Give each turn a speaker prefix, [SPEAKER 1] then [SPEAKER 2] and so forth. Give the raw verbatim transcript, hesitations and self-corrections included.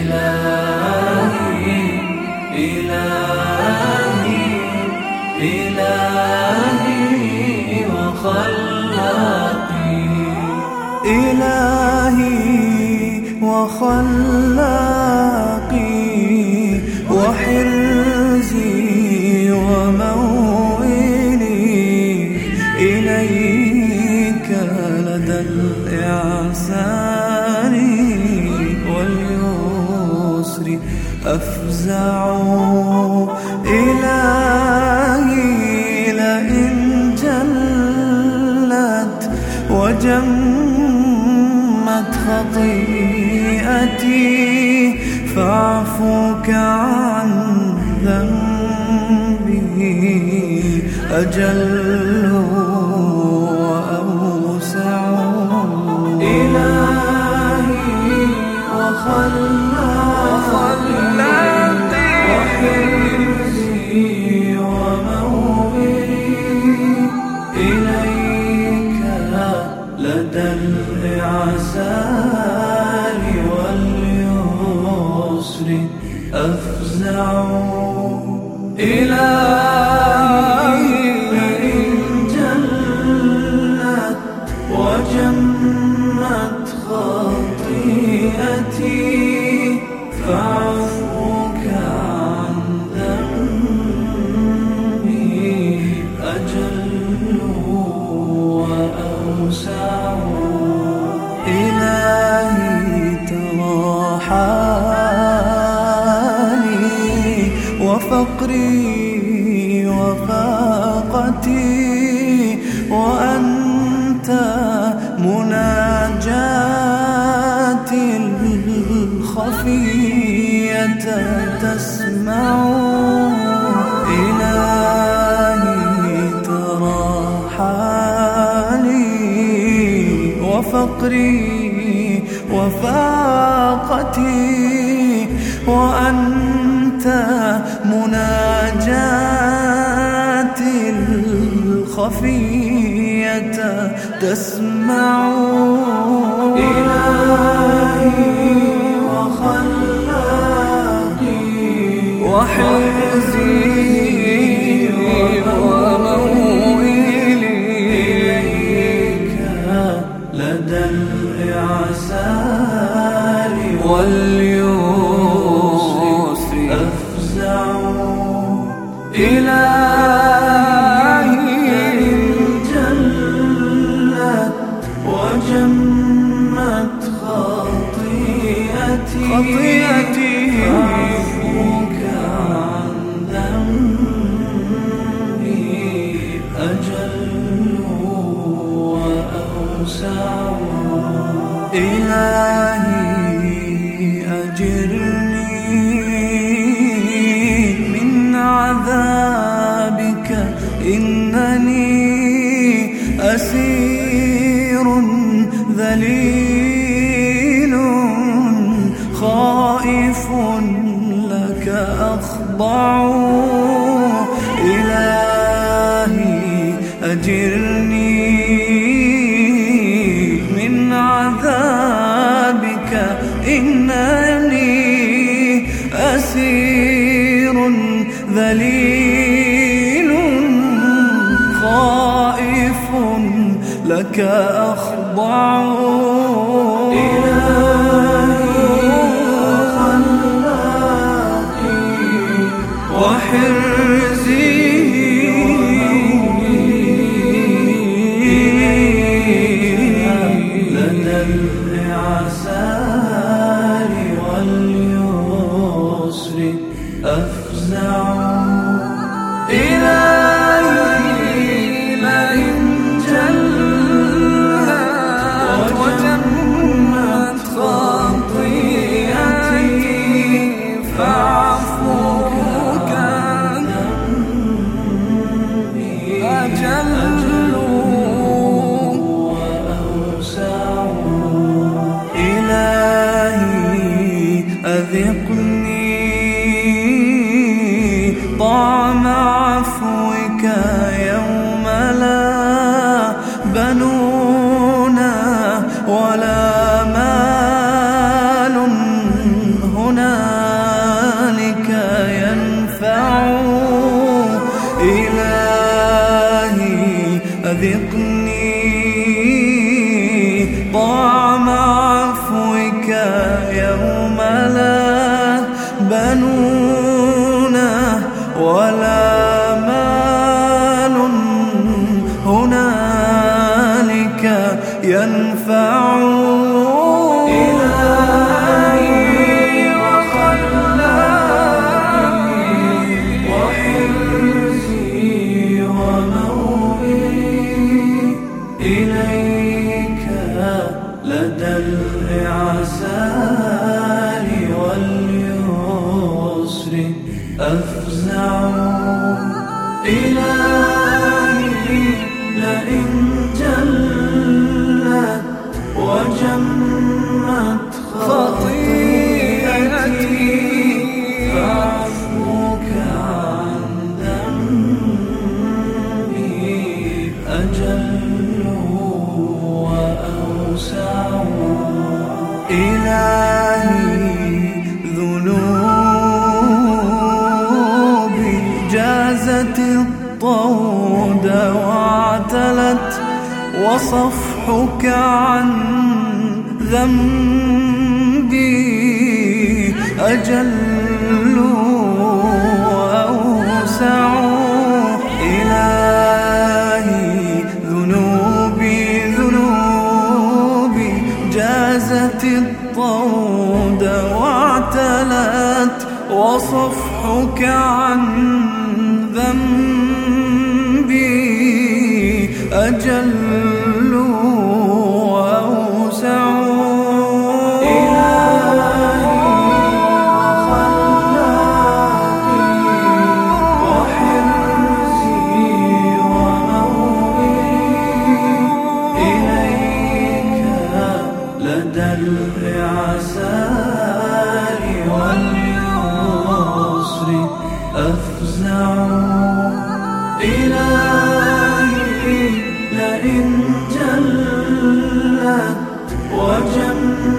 [SPEAKER 1] إلهي إلهي إلهي وخلاقي
[SPEAKER 2] إلهي وخلاقي وحرزي وموئلي إليك لدى الإعسار واليسر أفزع. إلهي لئن جلت وجمت خطيئتي فاعفوك عن ذنبي أجل وأوسع.
[SPEAKER 1] إلهي وخلاقي وحرزي وموئلي إليك لدى الإعسار واليسر أفزع. إلهي لئن جلت وجمت خطيئتي فاعفوك عن ذنبي أجل وأوسع.
[SPEAKER 2] إلهي ترى حالي وفقري وفاقتي وأنت مناجاتي الخفية تسمع. إلهي ترى حالي وفقري وفاقتي وأنت مناجاتي الخفية تسمع.
[SPEAKER 1] إلهي وخلاقي
[SPEAKER 2] وحرزي وموئلي
[SPEAKER 1] إليك لدى الإعسار
[SPEAKER 2] واليسر
[SPEAKER 1] أفزع.
[SPEAKER 2] إلهي
[SPEAKER 1] إن جلت وجمت خطيئتي
[SPEAKER 2] خطيئتي
[SPEAKER 1] فاعفوك عن ذنبي أجل وأوسع.
[SPEAKER 2] إلهي أجرني من عذابك إنني أسير ذليل خائف لك أخضع. إلهي أجرني من عذابك إنني أسير ذليل خائف لك أخضع.
[SPEAKER 1] إلهي وخلاقي
[SPEAKER 2] وحرزي
[SPEAKER 1] لدى الإعسار واليسر أفزع.
[SPEAKER 2] إلهي لئن جلت وجمت خطيئتي فاعفوك عن ذنبي أجل
[SPEAKER 1] وأوسع.
[SPEAKER 2] إلهي أذقني
[SPEAKER 1] بالعسار واليسر أفزع. إلهي لئن جلت وجمت خطيئتي فعفوك عن ذنبي أجل وأوسع. إلهي ذنوبي جازت الطود واعتلت وصفحك عن ذنبي أجل وأوسع. إلهي ذنوبي ذنوبي جازت الطود واعتلت وصفحك عن ذنبي أجل وأوسع. إلهي وخلاقي وحرزي ومولي إليك لدى العسار واليسر أفزع. إلهي لئن جلت وجمت